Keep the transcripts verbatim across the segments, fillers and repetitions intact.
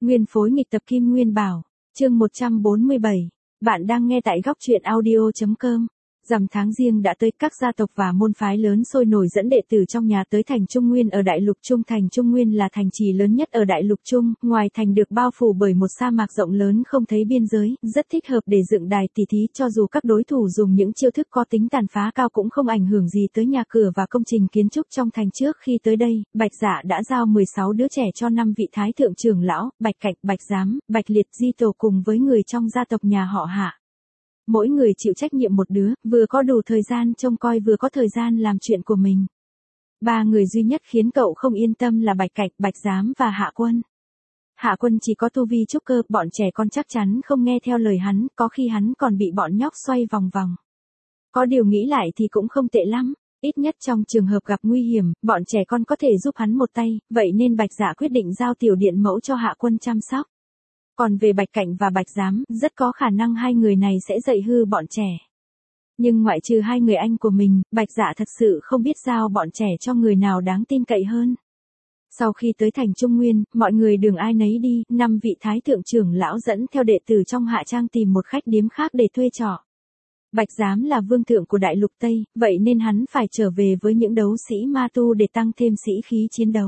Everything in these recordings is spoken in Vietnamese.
Nguyên phối nghịch tập Kim Nguyên Bảo, chương một trăm bốn mươi bảy. Bạn đang nghe tại góc truyện audio chấm com. Rằm tháng Giêng đã tới, các gia tộc và môn phái lớn sôi nổi dẫn đệ tử trong nhà tới thành Trung Nguyên ở Đại Lục Trung. Thành Trung Nguyên là thành trì lớn nhất ở Đại Lục Trung, ngoài thành được bao phủ bởi một sa mạc rộng lớn không thấy biên giới, rất thích hợp để dựng đài tỉ thí. Cho dù các đối thủ dùng những chiêu thức có tính tàn phá cao cũng không ảnh hưởng gì tới nhà cửa và công trình kiến trúc trong thành. Trước khi tới đây, Bạch Dạ đã giao mười sáu đứa trẻ cho năm vị thái thượng trưởng lão, Bạch Cạnh, Bạch Giám, Bạch Liệt, Di Tổ cùng với người trong gia tộc nhà họ Hạ. Mỗi người chịu trách nhiệm một đứa, vừa có đủ thời gian trông coi vừa có thời gian làm chuyện của mình. Ba người duy nhất khiến cậu không yên tâm là Bạch Cạnh, Bạch Giám và Hạ Quân. Hạ Quân chỉ có tu vi trúc cơ, bọn trẻ con chắc chắn không nghe theo lời hắn, có khi hắn còn bị bọn nhóc xoay vòng vòng. Có điều nghĩ lại thì cũng không tệ lắm, ít nhất trong trường hợp gặp nguy hiểm, bọn trẻ con có thể giúp hắn một tay, vậy nên Bạch Dạ quyết định giao tiểu điện mẫu cho Hạ Quân chăm sóc. Còn về Bạch Cạnh và Bạch Giám, rất có khả năng hai người này sẽ dạy hư bọn trẻ. Nhưng ngoại trừ hai người anh của mình, Bạch Dạ thật sự không biết giao bọn trẻ cho người nào đáng tin cậy hơn. Sau khi tới thành Trung Nguyên, mọi người đường ai nấy đi, năm vị thái thượng trưởng lão dẫn theo đệ tử trong Hạ Trang tìm một khách điếm khác để thuê trọ. Bạch Giám là vương thượng của Đại Lục Tây, vậy nên hắn phải trở về với những đấu sĩ ma tu để tăng thêm sĩ khí chiến đấu.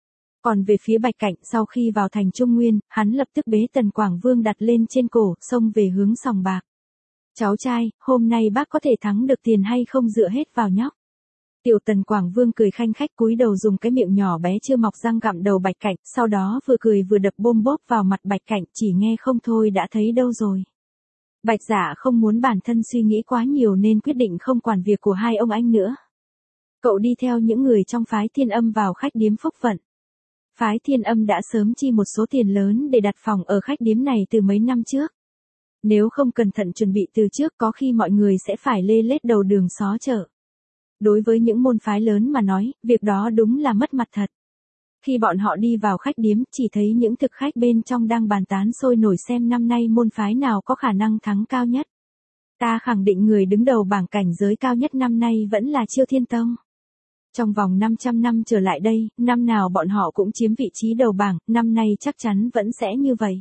Còn về phía Bạch Cạnh, sau khi vào thành Trung Nguyên, hắn lập tức bế Tần Quảng Vương đặt lên trên cổ, xông về hướng sòng bạc. Cháu trai, hôm nay bác có thể thắng được tiền hay không dựa hết vào nhóc. Tiểu Tần Quảng Vương cười khanh khách cúi đầu dùng cái miệng nhỏ bé chưa mọc răng gặm đầu Bạch Cạnh, sau đó vừa cười vừa đập bôm bốp vào mặt Bạch Cạnh, chỉ nghe không thôi đã thấy đâu rồi. Bạch Dạ không muốn bản thân suy nghĩ quá nhiều nên quyết định không quản việc của hai ông anh nữa. Cậu đi theo những người trong phái Thiên Âm vào khách điếm Phúc Vận. Phái Thiên Âm đã sớm chi một số tiền lớn để đặt phòng ở khách điếm này từ mấy năm trước. Nếu không cẩn thận chuẩn bị từ trước có khi mọi người sẽ phải lê lết đầu đường xó chợ. Đối với những môn phái lớn mà nói, việc đó đúng là mất mặt thật. Khi bọn họ đi vào khách điếm, chỉ thấy những thực khách bên trong đang bàn tán sôi nổi xem năm nay môn phái nào có khả năng thắng cao nhất. Ta khẳng định người đứng đầu bảng cảnh giới cao nhất năm nay vẫn là Chiêu Thiên Tông. Trong vòng năm trăm năm trở lại đây, năm nào bọn họ cũng chiếm vị trí đầu bảng, năm nay chắc chắn vẫn sẽ như vậy.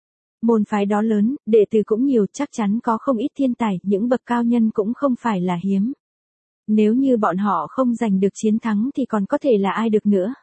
Môn phái đó lớn, đệ tử cũng nhiều, chắc chắn có không ít thiên tài, những bậc cao nhân cũng không phải là hiếm. Nếu như bọn họ không giành được chiến thắng thì còn có thể là ai được nữa.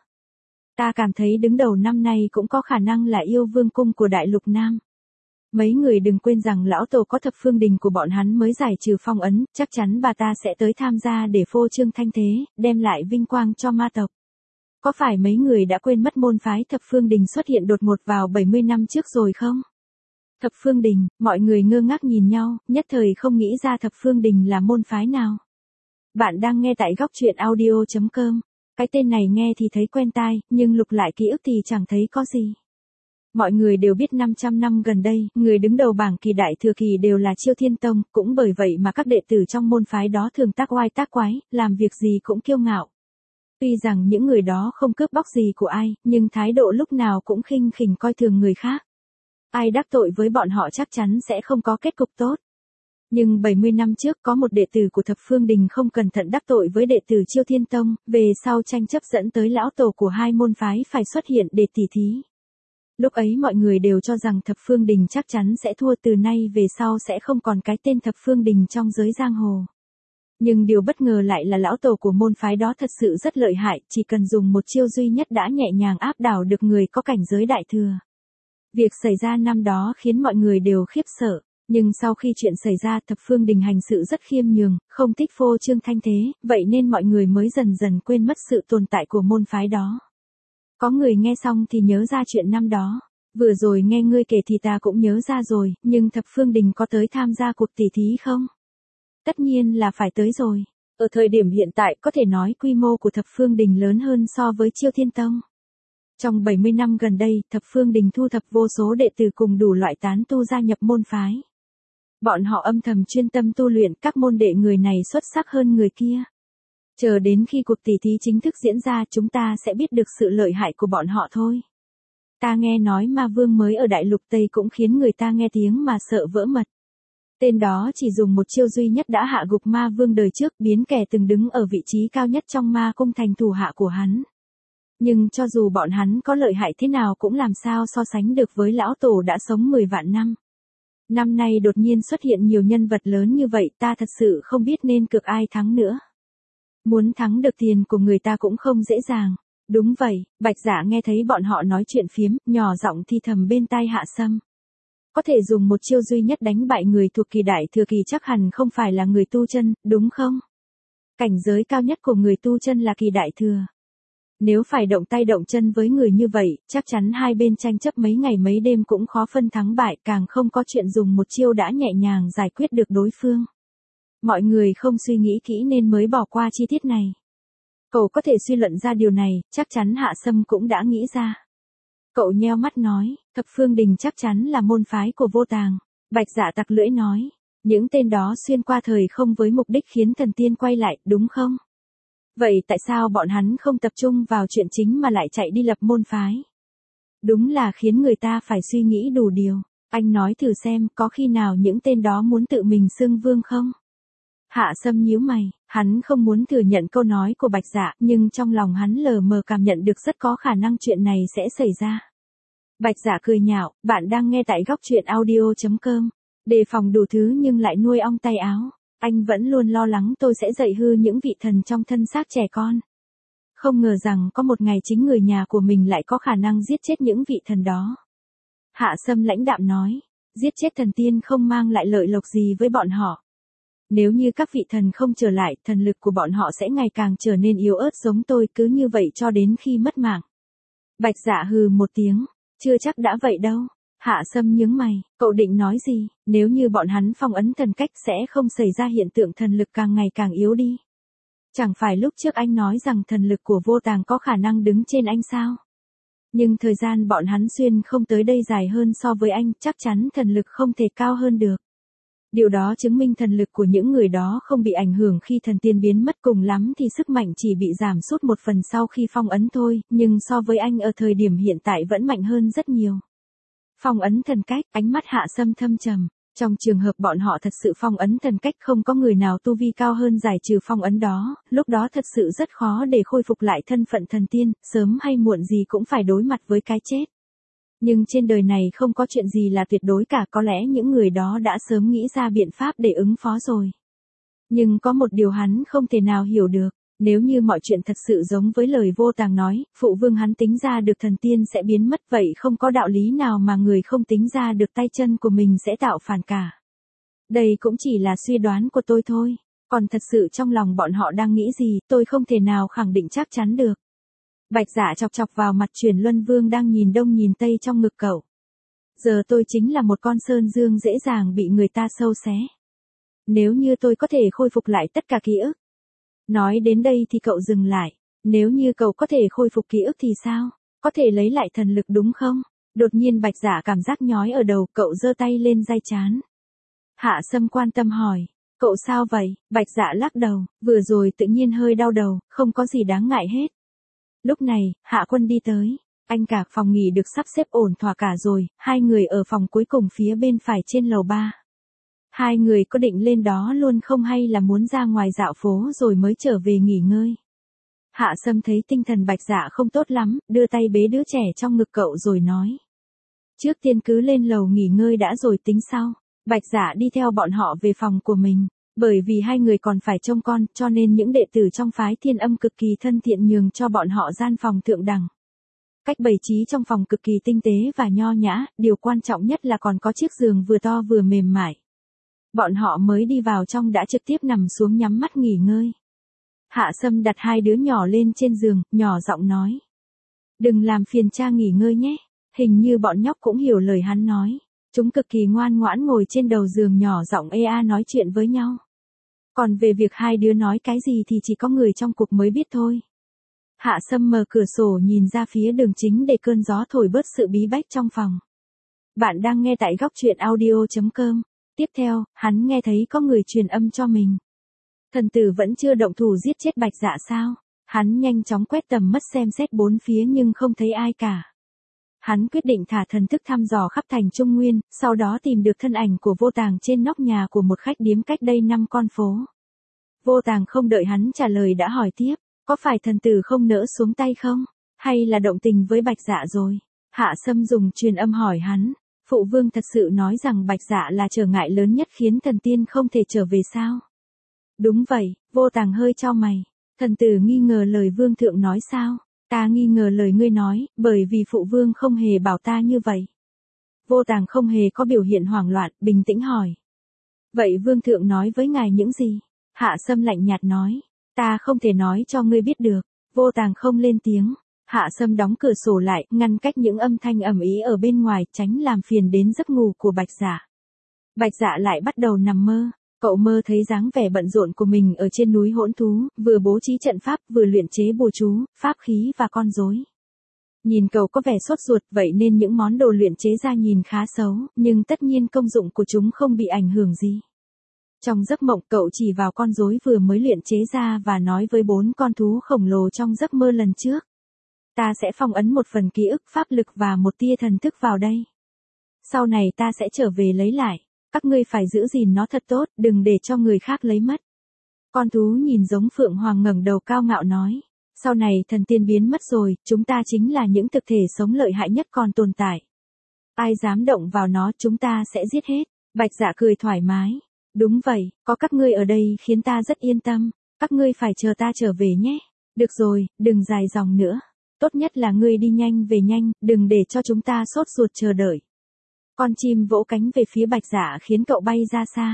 Ta cảm thấy đứng đầu năm nay cũng có khả năng là Yêu Vương cung của Đại Lục Nam. Mấy người đừng quên rằng lão tổ có thập phương đình của bọn hắn mới giải trừ phong ấn, chắc chắn bà ta sẽ tới tham gia để phô trương thanh thế, đem lại vinh quang cho ma tộc. Có phải mấy người đã quên mất môn phái thập phương đình xuất hiện đột ngột vào bảy mươi năm trước rồi không? Thập phương đình, mọi người ngơ ngác nhìn nhau, nhất thời không nghĩ ra thập phương đình là môn phái nào. Bạn đang nghe tại góc truyện audio chấm com. Cái tên này nghe thì thấy quen tai, nhưng lục lại ký ức thì chẳng thấy có gì. Mọi người đều biết năm trăm năm gần đây, người đứng đầu bảng kỳ đại thừa kỳ đều là Chiêu Thiên Tông, cũng bởi vậy mà các đệ tử trong môn phái đó thường tác oai tác quái, làm việc gì cũng kiêu ngạo. Tuy rằng những người đó không cướp bóc gì của ai, nhưng thái độ lúc nào cũng khinh khỉnh coi thường người khác. Ai đắc tội với bọn họ chắc chắn sẽ không có kết cục tốt. Nhưng bảy mươi năm trước có một đệ tử của thập phương đình không cẩn thận đắc tội với đệ tử Chiêu Thiên Tông, về sau tranh chấp dẫn tới lão tổ của hai môn phái phải xuất hiện để tỉ thí. Lúc ấy mọi người đều cho rằng thập phương đình chắc chắn sẽ thua, từ nay về sau sẽ không còn cái tên thập phương đình trong giới giang hồ. Nhưng điều bất ngờ lại là lão tổ của môn phái đó thật sự rất lợi hại, chỉ cần dùng một chiêu duy nhất đã nhẹ nhàng áp đảo được người có cảnh giới đại thừa. Việc xảy ra năm đó khiến mọi người đều khiếp sợ, nhưng sau khi chuyện xảy ra thập phương đình hành sự rất khiêm nhường, không thích phô trương thanh thế, vậy nên mọi người mới dần dần quên mất sự tồn tại của môn phái đó. Có người nghe xong thì nhớ ra chuyện năm đó. Vừa rồi nghe ngươi kể thì ta cũng nhớ ra rồi, nhưng thập phương đình có tới tham gia cuộc tỉ thí không? Tất nhiên là phải tới rồi. Ở thời điểm hiện tại có thể nói quy mô của thập phương đình lớn hơn so với Chiêu Thiên Tông. Trong bảy mươi năm gần đây, thập phương đình thu thập vô số đệ tử cùng đủ loại tán tu gia nhập môn phái. Bọn họ âm thầm chuyên tâm tu luyện, các môn đệ người này xuất sắc hơn người kia. Chờ đến khi cuộc tỉ thí chính thức diễn ra chúng ta sẽ biết được sự lợi hại của bọn họ thôi. Ta nghe nói ma vương mới ở Đại Lục Tây cũng khiến người ta nghe tiếng mà sợ vỡ mật. Tên đó chỉ dùng một chiêu duy nhất đã hạ gục ma vương đời trước, biến kẻ từng đứng ở vị trí cao nhất trong ma cung thành thủ hạ của hắn. Nhưng cho dù bọn hắn có lợi hại thế nào cũng làm sao so sánh được với lão tổ đã sống mười vạn năm. Năm nay đột nhiên xuất hiện nhiều nhân vật lớn như vậy, ta thật sự không biết nên cược ai thắng nữa. Muốn thắng được tiền của người ta cũng không dễ dàng. Đúng vậy, Bạch Dạ nghe thấy bọn họ nói chuyện phiếm, nhỏ giọng thi thầm bên tai Hạ Sâm. Có thể dùng một chiêu duy nhất đánh bại người thuộc kỳ đại thừa kỳ chắc hẳn không phải là người tu chân, đúng không? Cảnh giới cao nhất của người tu chân là kỳ đại thừa. Nếu phải động tay động chân với người như vậy, chắc chắn hai bên tranh chấp mấy ngày mấy đêm cũng khó phân thắng bại, càng không có chuyện dùng một chiêu đã nhẹ nhàng giải quyết được đối phương. Mọi người không suy nghĩ kỹ nên mới bỏ qua chi tiết này. Cậu có thể suy luận ra điều này, chắc chắn Hạ Sâm cũng đã nghĩ ra. Cậu nheo mắt nói, Thập Phương Đình chắc chắn là môn phái của Vô Tàng. Bạch Dạ tặc lưỡi nói, những tên đó xuyên qua thời không với mục đích khiến thần tiên quay lại, đúng không? Vậy tại sao bọn hắn không tập trung vào chuyện chính mà lại chạy đi lập môn phái? Đúng là khiến người ta phải suy nghĩ đủ điều. Anh nói thử xem có khi nào những tên đó muốn tự mình xưng vương không? Hạ Sâm nhíu mày, hắn không muốn thừa nhận câu nói của Bạch Dạ, nhưng trong lòng hắn lờ mờ cảm nhận được rất có khả năng chuyện này sẽ xảy ra. Bạch Dạ cười nhạo, bạn đang nghe tại góc truyện audio chấm com. Đề phòng đủ thứ nhưng lại nuôi ong tay áo. Anh vẫn luôn lo lắng tôi sẽ dạy hư những vị thần trong thân xác trẻ con. Không ngờ rằng có một ngày chính người nhà của mình lại có khả năng giết chết những vị thần đó. Hạ Sâm lãnh đạm nói, giết chết thần tiên không mang lại lợi lộc gì với bọn họ. Nếu như các vị thần không trở lại, thần lực của bọn họ sẽ ngày càng trở nên yếu ớt giống tôi, cứ như vậy cho đến khi mất mạng. Bạch Dạ hừ một tiếng, chưa chắc đã vậy đâu. Hạ Sâm nhướng mày, cậu định nói gì, nếu như bọn hắn phong ấn thần cách sẽ không xảy ra hiện tượng thần lực càng ngày càng yếu đi. Chẳng phải lúc trước anh nói rằng thần lực của Vô Tàng có khả năng đứng trên anh sao? Nhưng thời gian bọn hắn xuyên không tới đây dài hơn so với anh, chắc chắn thần lực không thể cao hơn được. Điều đó chứng minh thần lực của những người đó không bị ảnh hưởng khi thần tiên biến mất, cùng lắm thì sức mạnh chỉ bị giảm sút một phần sau khi phong ấn thôi, nhưng so với anh ở thời điểm hiện tại vẫn mạnh hơn rất nhiều. Phong ấn thần cách, ánh mắt Hạ Sâm thâm trầm. Trong trường hợp bọn họ thật sự phong ấn thần cách, không có người nào tu vi cao hơn giải trừ phong ấn đó, lúc đó thật sự rất khó để khôi phục lại thân phận thần tiên, sớm hay muộn gì cũng phải đối mặt với cái chết. Nhưng trên đời này không có chuyện gì là tuyệt đối cả, có lẽ những người đó đã sớm nghĩ ra biện pháp để ứng phó rồi. Nhưng có một điều hắn không thể nào hiểu được, nếu như mọi chuyện thật sự giống với lời Vô Tàng nói, phụ vương hắn tính ra được thần tiên sẽ biến mất, vậy không có đạo lý nào mà người không tính ra được tay chân của mình sẽ tạo phản cả. Đây cũng chỉ là suy đoán của tôi thôi, còn thật sự trong lòng bọn họ đang nghĩ gì, tôi không thể nào khẳng định chắc chắn được. Bạch Dạ chọc chọc vào mặt Truyền Luân Vương đang nhìn đông nhìn tây trong ngực cậu. Giờ tôi chính là một con sơn dương dễ dàng bị người ta sâu xé. Nếu như tôi có thể khôi phục lại tất cả ký ức. Nói đến đây thì cậu dừng lại. Nếu như cậu có thể khôi phục ký ức thì sao? Có thể lấy lại thần lực đúng không? Đột nhiên Bạch Dạ cảm giác nhói ở đầu, cậu giơ tay lên day trán. Hạ Sâm quan tâm hỏi, cậu sao vậy? Bạch Dạ lắc đầu, vừa rồi tự nhiên hơi đau đầu, không có gì đáng ngại hết. Lúc này, Hạ Quân đi tới. Anh cả phòng nghỉ được sắp xếp ổn thỏa cả rồi, hai người ở phòng cuối cùng phía bên phải trên lầu ba. Hai người có định lên đó luôn không hay là muốn ra ngoài dạo phố rồi mới trở về nghỉ ngơi? Hạ Sâm thấy tinh thần Bạch Dạ không tốt lắm, đưa tay bế đứa trẻ trong ngực cậu rồi nói. Trước tiên cứ lên lầu nghỉ ngơi đã rồi tính sau. Bạch Dạ đi theo bọn họ về phòng của mình. Bởi vì hai người còn phải trông con, cho nên những đệ tử trong phái Thiên Âm cực kỳ thân thiện nhường cho bọn họ gian phòng thượng đẳng. Cách bày trí trong phòng cực kỳ tinh tế và nho nhã, điều quan trọng nhất là còn có chiếc giường vừa to vừa mềm mại. Bọn họ mới đi vào trong đã trực tiếp nằm xuống nhắm mắt nghỉ ngơi. Hạ Sâm đặt hai đứa nhỏ lên trên giường, nhỏ giọng nói. Đừng làm phiền cha nghỉ ngơi nhé. Hình như bọn nhóc cũng hiểu lời hắn nói. Chúng cực kỳ ngoan ngoãn ngồi trên đầu giường nhỏ giọng ê a nói chuyện với nhau. Còn về việc hai đứa nói cái gì thì chỉ có người trong cuộc mới biết thôi. Hạ Sâm mở cửa sổ nhìn ra phía đường chính để cơn gió thổi bớt sự bí bách trong phòng. Bạn đang nghe tại góc truyện audio chấm com. Tiếp theo, hắn nghe thấy có người truyền âm cho mình. Thần tử vẫn chưa động thủ giết chết Bạch Dạ sao? Hắn nhanh chóng quét tầm mắt xem xét bốn phía nhưng không thấy ai cả. Hắn quyết định thả thần thức thăm dò khắp thành Trung Nguyên, sau đó tìm được thân ảnh của Vô Tàng trên nóc nhà của một khách điếm cách đây năm con phố. Vô Tàng không đợi hắn trả lời đã hỏi tiếp, có phải thần tử không nỡ xuống tay không? Hay là động tình với Bạch Dạ rồi? Hạ Sâm dùng truyền âm hỏi hắn. Phụ vương thật sự nói rằng Bạch Dạ là trở ngại lớn nhất khiến thần tiên không thể trở về sao? Đúng vậy, Vô Tàng hơi chau mày. Thần tử nghi ngờ lời vương thượng nói sao? Ta nghi ngờ lời ngươi nói, bởi vì phụ vương không hề bảo ta như vậy. Vô Tàng không hề có biểu hiện hoảng loạn, bình tĩnh hỏi. Vậy vương thượng nói với ngài những gì? Hạ Sâm lạnh nhạt nói. Ta không thể nói cho ngươi biết được. Vô Tàng không lên tiếng. Hạ Sâm đóng cửa sổ lại, ngăn cách những âm thanh ầm ĩ ở bên ngoài, tránh làm phiền đến giấc ngủ của Bạch Dạ. Bạch Dạ lại bắt đầu nằm mơ. Cậu mơ thấy dáng vẻ bận rộn của mình ở trên núi hỗn thú, vừa bố trí trận pháp, vừa luyện chế bùa chú, pháp khí và con rối. Nhìn cậu có vẻ sốt ruột, vậy nên những món đồ luyện chế ra nhìn khá xấu, nhưng tất nhiên công dụng của chúng không bị ảnh hưởng gì. Trong giấc mộng cậu chỉ vào con rối vừa mới luyện chế ra và nói với bốn con thú khổng lồ trong giấc mơ lần trước. Ta sẽ phong ấn một phần ký ức pháp lực và một tia thần thức vào đây. Sau này ta sẽ trở về lấy lại. Các ngươi phải giữ gìn nó thật tốt, đừng để cho người khác lấy mất. Con thú nhìn giống Phượng Hoàng ngẩng đầu cao ngạo nói. Sau này thần tiên biến mất rồi, chúng ta chính là những thực thể sống lợi hại nhất còn tồn tại. Ai dám động vào nó chúng ta sẽ giết hết. Bạch Dạ cười thoải mái. Đúng vậy, có các ngươi ở đây khiến ta rất yên tâm. Các ngươi phải chờ ta trở về nhé. Được rồi, đừng dài dòng nữa. Tốt nhất là ngươi đi nhanh về nhanh, đừng để cho chúng ta sốt ruột chờ đợi. Con chim vỗ cánh về phía Bạch Dạ khiến cậu bay ra xa.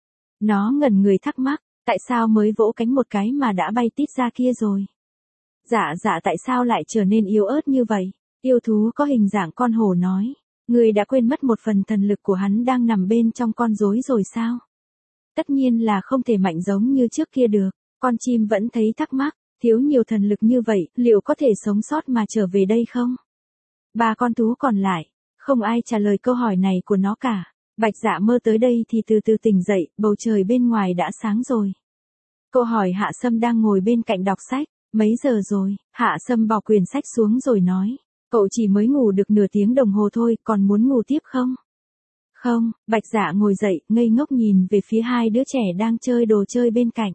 Nó ngẩn người thắc mắc, tại sao mới vỗ cánh một cái mà đã bay tít ra kia rồi? Dạ dạ tại sao lại trở nên yếu ớt như vậy? Yêu thú có hình dạng con hổ nói. Người đã quên mất một phần thần lực của hắn đang nằm bên trong con rối rồi sao? Tất nhiên là không thể mạnh giống như trước kia được. Con chim vẫn thấy thắc mắc, thiếu nhiều thần lực như vậy, liệu có thể sống sót mà trở về đây không? Ba con thú còn lại. Không ai trả lời câu hỏi này của nó cả. Bạch Dạ mơ tới đây thì từ từ tỉnh dậy, bầu trời bên ngoài đã sáng rồi. Câu hỏi Hạ Sâm đang ngồi bên cạnh đọc sách. Mấy giờ rồi? Hạ Sâm bỏ quyển sách xuống rồi nói. Cậu chỉ mới ngủ được nửa tiếng đồng hồ thôi, còn muốn ngủ tiếp không? Không, Bạch Dạ ngồi dậy, ngây ngốc nhìn về phía hai đứa trẻ đang chơi đồ chơi bên cạnh.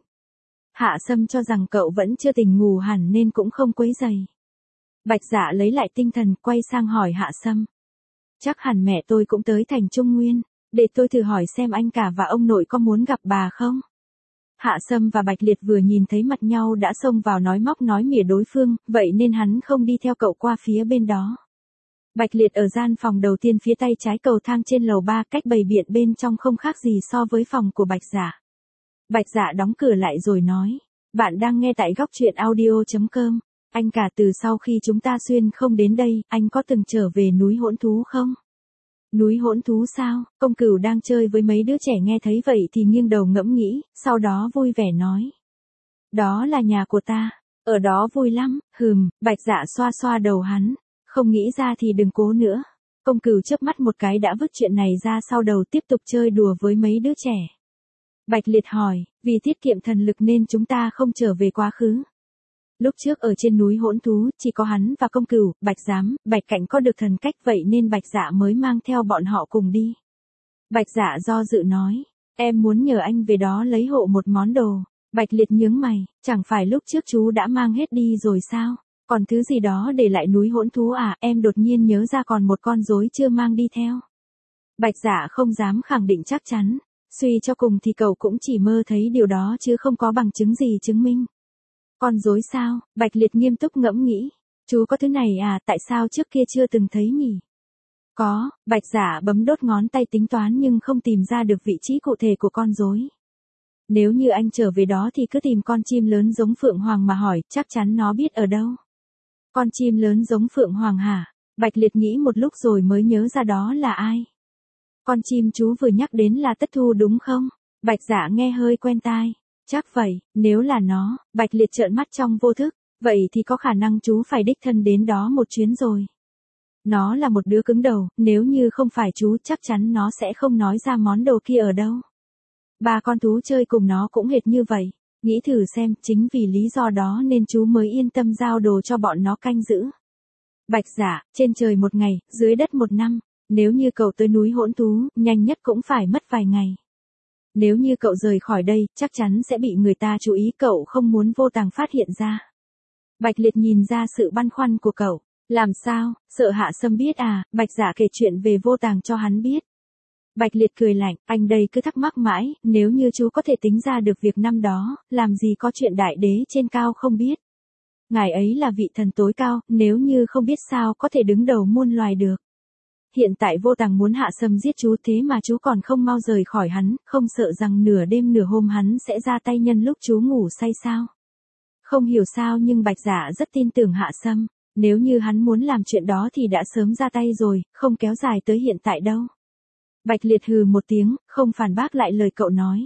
Hạ Sâm cho rằng cậu vẫn chưa tỉnh ngủ hẳn nên cũng không quấy rầy. Bạch Dạ lấy lại tinh thần, quay sang hỏi Hạ Sâm. Chắc hẳn mẹ tôi cũng tới thành Trung Nguyên, để tôi thử hỏi xem anh cả và ông nội có muốn gặp bà không? Hạ Sâm và Bạch Liệt vừa nhìn thấy mặt nhau đã xông vào nói móc nói mỉa đối phương, vậy nên hắn không đi theo cậu qua phía bên đó. Bạch Liệt ở gian phòng đầu tiên phía tay trái cầu thang trên lầu ba, cách bày biện bên trong không khác gì so với phòng của Bạch Dạ. Bạch Dạ đóng cửa lại rồi nói, bạn đang nghe tại góc truyện audio chấm com. Anh cả từ sau khi chúng ta xuyên không đến đây, anh có từng trở về núi hỗn thú không? Núi hỗn thú sao? Công Cửu đang chơi với mấy đứa trẻ nghe thấy vậy thì nghiêng đầu ngẫm nghĩ, sau đó vui vẻ nói. Đó là nhà của ta, ở đó vui lắm, hừm, Bạch Dạ xoa xoa đầu hắn, không nghĩ ra thì đừng cố nữa. Công Cửu chớp mắt một cái đã vứt chuyện này ra sau đầu tiếp tục chơi đùa với mấy đứa trẻ. Bạch Liệt hỏi, vì tiết kiệm thần lực nên chúng ta không trở về quá khứ. Lúc trước ở trên núi hỗn thú, chỉ có hắn và Công Cửu, Bạch Giám, Bạch Cảnh có được thần cách vậy nên Bạch Dạ mới mang theo bọn họ cùng đi. Bạch Dạ do dự nói, em muốn nhờ anh về đó lấy hộ một món đồ. Bạch Liệt nhướng mày, chẳng phải lúc trước chú đã mang hết đi rồi sao? Còn thứ gì đó để lại núi hỗn thú à? Em đột nhiên nhớ ra còn một con rối chưa mang đi theo. Bạch Dạ không dám khẳng định chắc chắn, suy cho cùng thì cậu cũng chỉ mơ thấy điều đó chứ không có bằng chứng gì chứng minh. Con rối sao? Bạch Liệt nghiêm túc ngẫm nghĩ. Chú có thứ này à, tại sao trước kia chưa từng thấy nhỉ? Có, Bạch Dạ bấm đốt ngón tay tính toán nhưng không tìm ra được vị trí cụ thể của con rối. Nếu như anh trở về đó thì cứ tìm con chim lớn giống Phượng Hoàng mà hỏi, chắc chắn nó biết ở đâu. Con chim lớn giống Phượng Hoàng hả? Bạch Liệt nghĩ một lúc rồi mới nhớ ra đó là ai. Con chim chú vừa nhắc đến là Tất Thu đúng không? Bạch Dạ nghe hơi quen tai. Chắc vậy, nếu là nó, Bạch Liệt trợn mắt trong vô thức, vậy thì có khả năng chú phải đích thân đến đó một chuyến rồi. Nó là một đứa cứng đầu, nếu như không phải chú chắc chắn nó sẽ không nói ra món đồ kia ở đâu. Ba con thú chơi cùng nó cũng hệt như vậy, nghĩ thử xem, chính vì lý do đó nên chú mới yên tâm giao đồ cho bọn nó canh giữ. Bạch Dạ, trên trời một ngày, dưới đất một năm, nếu như cậu tới núi hỗn thú, nhanh nhất cũng phải mất vài ngày. Nếu như cậu rời khỏi đây, chắc chắn sẽ bị người ta chú ý, cậu không muốn Vô Tàng phát hiện ra. Bạch Liệt nhìn ra sự băn khoăn của cậu. Làm sao, sợ Hạ Sâm biết à? Bạch Dạ kể chuyện về Vô Tàng cho hắn biết. Bạch Liệt cười lạnh, anh đây cứ thắc mắc mãi, nếu như chú có thể tính ra được việc năm đó, làm gì có chuyện đại đế trên cao không biết. Ngài ấy là vị thần tối cao, nếu như không biết sao có thể đứng đầu muôn loài được. Hiện tại Vô Tàng muốn Hạ Sâm giết chú thế mà chú còn không mau rời khỏi hắn, không sợ rằng nửa đêm nửa hôm hắn sẽ ra tay nhân lúc chú ngủ say sao. Không hiểu sao nhưng Bạch Dạ rất tin tưởng Hạ Sâm, nếu như hắn muốn làm chuyện đó thì đã sớm ra tay rồi, không kéo dài tới hiện tại đâu. Bạch Liệt hừ một tiếng, không phản bác lại lời cậu nói.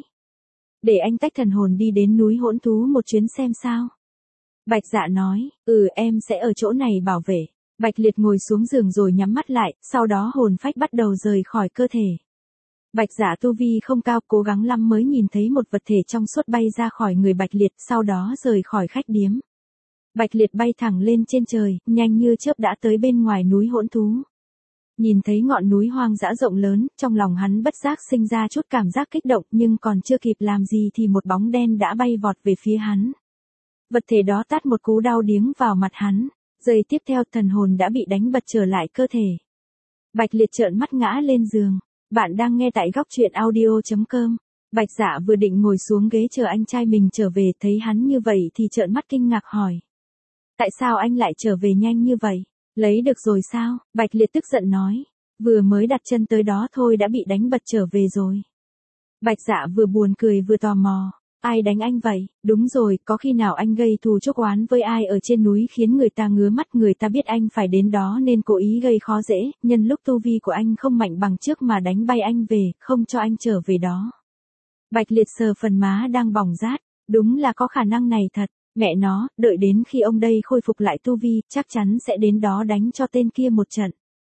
Để anh tách thần hồn đi đến núi Hỗn Thú một chuyến xem sao. Bạch Dạ nói, ừ em sẽ ở chỗ này bảo vệ. Bạch Liệt ngồi xuống giường rồi nhắm mắt lại, sau đó hồn phách bắt đầu rời khỏi cơ thể. Bạch Dạ tu vi không cao, cố gắng lắm mới nhìn thấy một vật thể trong suốt bay ra khỏi người Bạch Liệt, sau đó rời khỏi khách điếm. Bạch Liệt bay thẳng lên trên trời, nhanh như chớp đã tới bên ngoài núi Hỗn Thú. Nhìn thấy ngọn núi hoang dã rộng lớn, trong lòng hắn bất giác sinh ra chút cảm giác kích động, nhưng còn chưa kịp làm gì thì một bóng đen đã bay vọt về phía hắn. Vật thể đó tát một cú đau điếng vào mặt hắn, giây tiếp theo thần hồn đã bị đánh bật trở lại cơ thể. Bạch Liệt trợn mắt ngã lên giường. Bạn đang nghe tại góc truyện audio chấm com. Bạch Dạ vừa định ngồi xuống ghế chờ anh trai mình trở về, thấy hắn như vậy thì trợn mắt kinh ngạc hỏi. Tại sao anh lại trở về nhanh như vậy? Lấy được rồi sao? Bạch Liệt tức giận nói. Vừa mới đặt chân tới đó thôi đã bị đánh bật trở về rồi. Bạch Dạ vừa buồn cười vừa tò mò. Ai đánh anh vậy? Đúng rồi, có khi nào anh gây thù chuốc oán với ai ở trên núi khiến người ta ngứa mắt, người ta biết anh phải đến đó nên cố ý gây khó dễ, nhân lúc tu vi của anh không mạnh bằng trước mà đánh bay anh về, không cho anh trở về đó. Bạch Liệt sờ phần má đang bỏng rát, đúng là có khả năng này thật, mẹ nó, đợi đến khi ông đây khôi phục lại tu vi, chắc chắn sẽ đến đó đánh cho tên kia một trận.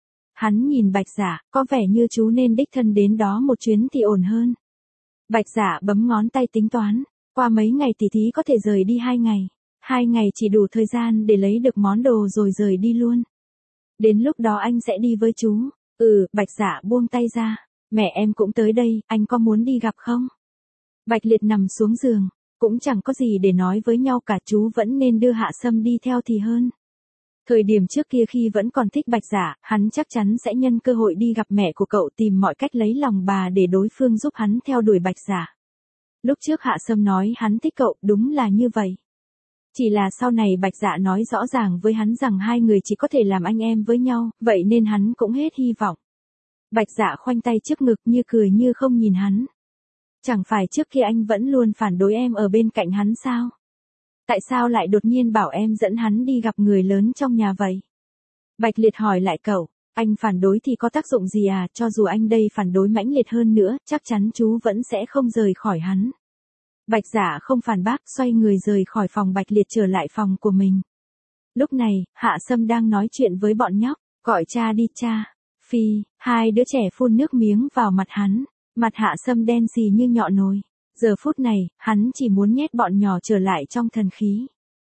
Hắn nhìn Bạch Dạ, có vẻ như chú nên đích thân đến đó một chuyến thì ổn hơn. Bạch Dạ bấm ngón tay tính toán, qua mấy ngày tỷ thí có thể rời đi hai ngày, hai ngày chỉ đủ thời gian để lấy được món đồ rồi rời đi luôn. Đến lúc đó anh sẽ đi với chú. Ừ, Bạch Dạ buông tay ra, mẹ em cũng tới đây, anh có muốn đi gặp không? Bạch Liệt nằm xuống giường, cũng chẳng có gì để nói với nhau cả, chú vẫn nên đưa Hạ Sâm đi theo thì hơn. Thời điểm trước kia khi vẫn còn thích Bạch Dạ, hắn chắc chắn sẽ nhân cơ hội đi gặp mẹ của cậu, tìm mọi cách lấy lòng bà để đối phương giúp hắn theo đuổi Bạch Dạ. Lúc trước Hạ Sâm nói hắn thích cậu, đúng là như vậy. Chỉ là sau này Bạch Dạ nói rõ ràng với hắn rằng hai người chỉ có thể làm anh em với nhau, vậy nên hắn cũng hết hy vọng. Bạch Dạ khoanh tay trước ngực như cười như không nhìn hắn. Chẳng phải trước kia anh vẫn luôn phản đối em ở bên cạnh hắn sao? Tại sao lại đột nhiên bảo em dẫn hắn đi gặp người lớn trong nhà vậy? Bạch Liệt hỏi lại cậu, anh phản đối thì có tác dụng gì à, cho dù anh đây phản đối mãnh liệt hơn nữa, chắc chắn chú vẫn sẽ không rời khỏi hắn. Bạch Dạ không phản bác, xoay người rời khỏi phòng Bạch Liệt trở lại phòng của mình. Lúc này, Hạ Sâm đang nói chuyện với bọn nhóc, gọi cha đi cha. Phi, hai đứa trẻ phun nước miếng vào mặt hắn, mặt Hạ Sâm đen xì như nhọ nồi. Giờ phút này, hắn chỉ muốn nhét bọn nhỏ trở lại trong thần khí.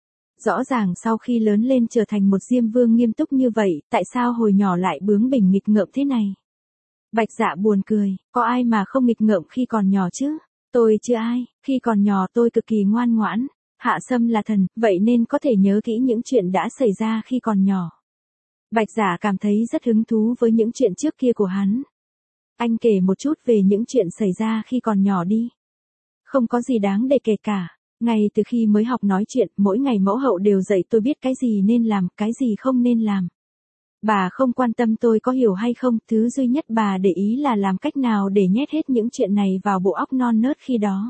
Rõ ràng sau khi lớn lên trở thành một Diêm Vương nghiêm túc như vậy, tại sao hồi nhỏ lại bướng bỉnh nghịch ngợm thế này? Bạch Dạ buồn cười, có ai mà không nghịch ngợm khi còn nhỏ chứ? Tôi chưa ai, khi còn nhỏ tôi cực kỳ ngoan ngoãn. Hạ Sâm là thần, vậy nên có thể nhớ kỹ những chuyện đã xảy ra khi còn nhỏ. Bạch Dạ cảm thấy rất hứng thú với những chuyện trước kia của hắn. Anh kể một chút về những chuyện xảy ra khi còn nhỏ đi. Không có gì đáng để kể cả. Ngay từ khi mới học nói chuyện, mỗi ngày mẫu hậu đều dạy tôi biết cái gì nên làm, cái gì không nên làm. Bà không quan tâm tôi có hiểu hay không, thứ duy nhất bà để ý là làm cách nào để nhét hết những chuyện này vào bộ óc non nớt khi đó.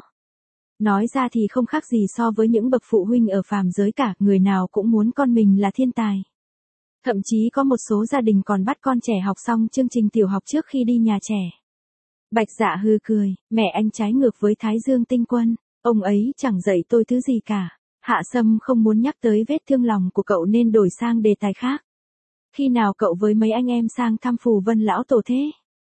Nói ra thì không khác gì so với những bậc phụ huynh ở phàm giới cả, người nào cũng muốn con mình là thiên tài. Thậm chí có một số gia đình còn bắt con trẻ học xong chương trình tiểu học trước khi đi nhà trẻ. Bạch Dạ hừ cười, mẹ anh trái ngược với Thái Dương Tinh Quân, ông ấy chẳng dạy tôi thứ gì cả. Hạ Sâm không muốn nhắc tới vết thương lòng của cậu nên đổi sang đề tài khác. Khi nào cậu với mấy anh em sang thăm Phù Vân lão tổ thế?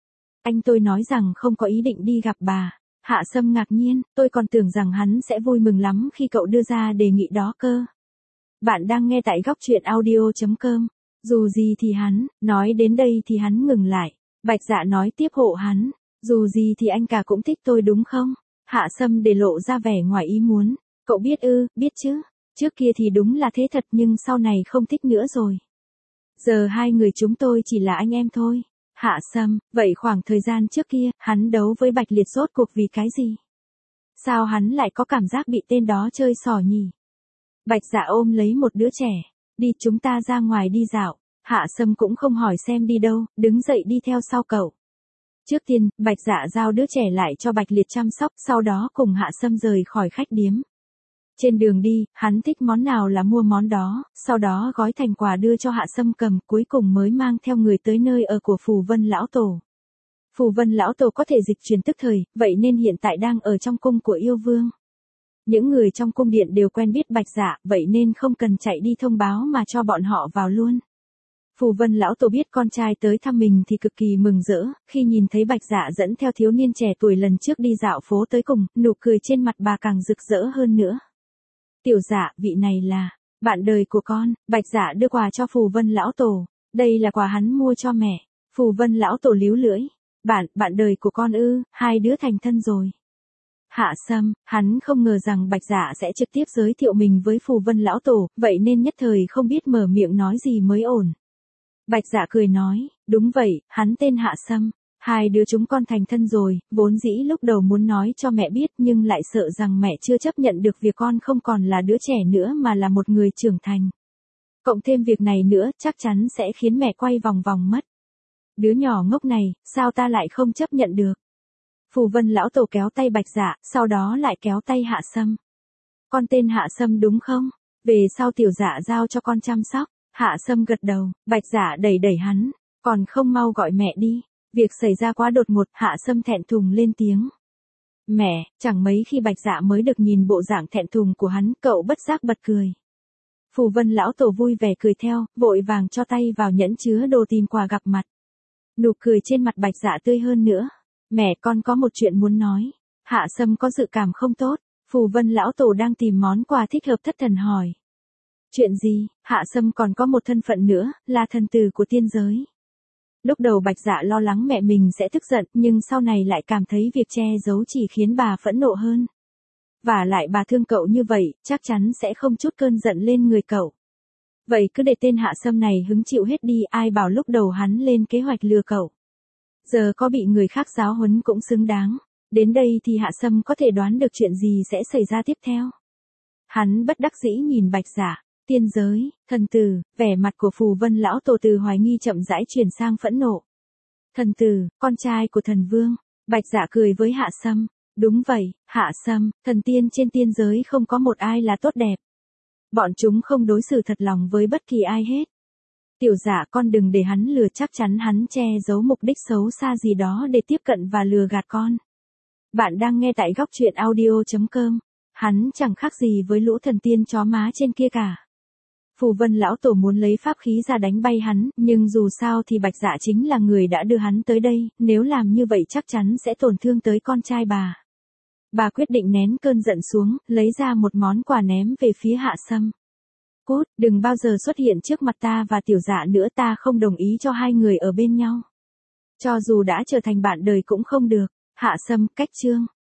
Anh tôi nói rằng không có ý định đi gặp bà. Hạ Sâm ngạc nhiên, tôi còn tưởng rằng hắn sẽ vui mừng lắm khi cậu đưa ra đề nghị đó cơ. Bạn đang nghe tại góc truyện audio chấm com. Dù gì thì hắn, nói đến đây thì hắn ngừng lại. Bạch Dạ nói tiếp hộ hắn, dù gì thì anh cả cũng thích tôi đúng không? Hạ Sâm để lộ ra vẻ ngoài ý muốn. Cậu biết ư, biết chứ. Trước kia thì đúng là thế thật nhưng sau này không thích nữa rồi. Giờ hai người chúng tôi chỉ là anh em thôi. Hạ Sâm, vậy khoảng thời gian trước kia, hắn đấu với Bạch Liệt rốt cuộc vì cái gì? Sao hắn lại có cảm giác bị tên đó chơi xỏ nhỉ? Bạch Dạ ôm lấy một đứa trẻ. Đi chúng ta ra ngoài đi dạo. Hạ Sâm cũng không hỏi xem đi đâu, đứng dậy đi theo sau cậu. Trước tiên, Bạch Dạ giao đứa trẻ lại cho Bạch Liệt chăm sóc, sau đó cùng Hạ Sâm rời khỏi khách điếm. Trên đường đi, hắn thích món nào là mua món đó, sau đó gói thành quà đưa cho Hạ Sâm cầm, cuối cùng mới mang theo người tới nơi ở của Phù Vân Lão Tổ. Phù Vân Lão Tổ có thể dịch chuyển tức thời, vậy nên hiện tại đang ở trong cung của yêu vương. Những người trong cung điện đều quen biết Bạch Dạ, vậy nên không cần chạy đi thông báo mà cho bọn họ vào luôn. Phù Vân Lão Tổ biết con trai tới thăm mình thì cực kỳ mừng rỡ, khi nhìn thấy Bạch Dạ dẫn theo thiếu niên trẻ tuổi lần trước đi dạo phố tới cùng, nụ cười trên mặt bà càng rực rỡ hơn nữa. Tiểu Dạ, vị này là bạn đời của con. Bạch Dạ đưa quà cho Phù Vân Lão Tổ. Đây là quà hắn mua cho mẹ. Phù Vân Lão Tổ líu lưỡi. Bạn, bạn đời của con ư, hai đứa thành thân rồi. Hạ Sâm, hắn không ngờ rằng Bạch Dạ sẽ trực tiếp giới thiệu mình với Phù Vân Lão Tổ, vậy nên nhất thời không biết mở miệng nói gì mới ổn. Bạch Dạ cười nói, đúng vậy, hắn tên Hạ Sâm. Hai đứa chúng con thành thân rồi, vốn dĩ lúc đầu muốn nói cho mẹ biết nhưng lại sợ rằng mẹ chưa chấp nhận được việc con không còn là đứa trẻ nữa mà là một người trưởng thành. Cộng thêm việc này nữa chắc chắn sẽ khiến mẹ quay vòng vòng mất. Đứa nhỏ ngốc này, sao ta lại không chấp nhận được? Phù Vân Lão Tổ kéo tay Bạch Dạ, sau đó lại kéo tay Hạ Sâm. Con tên Hạ Sâm đúng không? Về sau Tiểu Dạ giao cho con chăm sóc. Hạ Sâm gật đầu, Bạch Dạ đẩy đẩy hắn, còn không mau gọi mẹ đi. Việc xảy ra quá đột ngột, Hạ Sâm thẹn thùng lên tiếng. Mẹ, chẳng mấy khi Bạch Dạ mới được nhìn bộ dạng thẹn thùng của hắn, cậu bất giác bật cười. Phù Vân Lão Tổ vui vẻ cười theo, vội vàng cho tay vào nhẫn chứa đồ tìm quà gặp mặt. Nụ cười trên mặt Bạch Dạ tươi hơn nữa. Mẹ, con có một chuyện muốn nói. Hạ Sâm có dự cảm không tốt. Phù Vân Lão Tổ đang tìm món quà thích hợp thất thần hỏi. Chuyện gì? Hạ Sâm còn có một thân phận nữa, là thần tử của tiên giới. Lúc đầu Bạch Dạ lo lắng mẹ mình sẽ tức giận, nhưng sau này lại cảm thấy việc che giấu chỉ khiến bà phẫn nộ hơn. Và lại bà thương cậu như vậy, chắc chắn sẽ không chút cơn giận lên người cậu. Vậy cứ để tên Hạ Sâm này hứng chịu hết đi, ai bảo lúc đầu hắn lên kế hoạch lừa cậu. Giờ có bị người khác giáo huấn cũng xứng đáng. Đến đây thì Hạ Sâm có thể đoán được chuyện gì sẽ xảy ra tiếp theo. Hắn bất đắc dĩ nhìn Bạch Dạ. Tiên giới, thần tử, vẻ mặt của Phù Vân Lão Tổ từ hoài nghi chậm rãi chuyển sang phẫn nộ. Thần tử, con trai của thần vương. Bạch Dạ cười với Hạ Sâm. Đúng vậy, Hạ Sâm, thần tiên trên tiên giới không có một ai là tốt đẹp. Bọn chúng không đối xử thật lòng với bất kỳ ai hết. Tiểu Dạ, con đừng để hắn lừa, chắc chắn hắn che giấu mục đích xấu xa gì đó để tiếp cận và lừa gạt con. Bạn đang nghe tại góc truyện audio chấm com. Hắn chẳng khác gì với lũ thần tiên chó má trên kia cả. Phù Vân Lão Tổ muốn lấy pháp khí ra đánh bay hắn, nhưng dù sao thì Bạch Dạ chính là người đã đưa hắn tới đây, nếu làm như vậy chắc chắn sẽ tổn thương tới con trai bà. Bà quyết định nén cơn giận xuống, lấy ra một món quà ném về phía Hạ Sâm. Cút, đừng bao giờ xuất hiện trước mặt ta và Tiểu Dạ nữa, ta không đồng ý cho hai người ở bên nhau. Cho dù đã trở thành bạn đời cũng không được. Hạ Sâm, cách chương.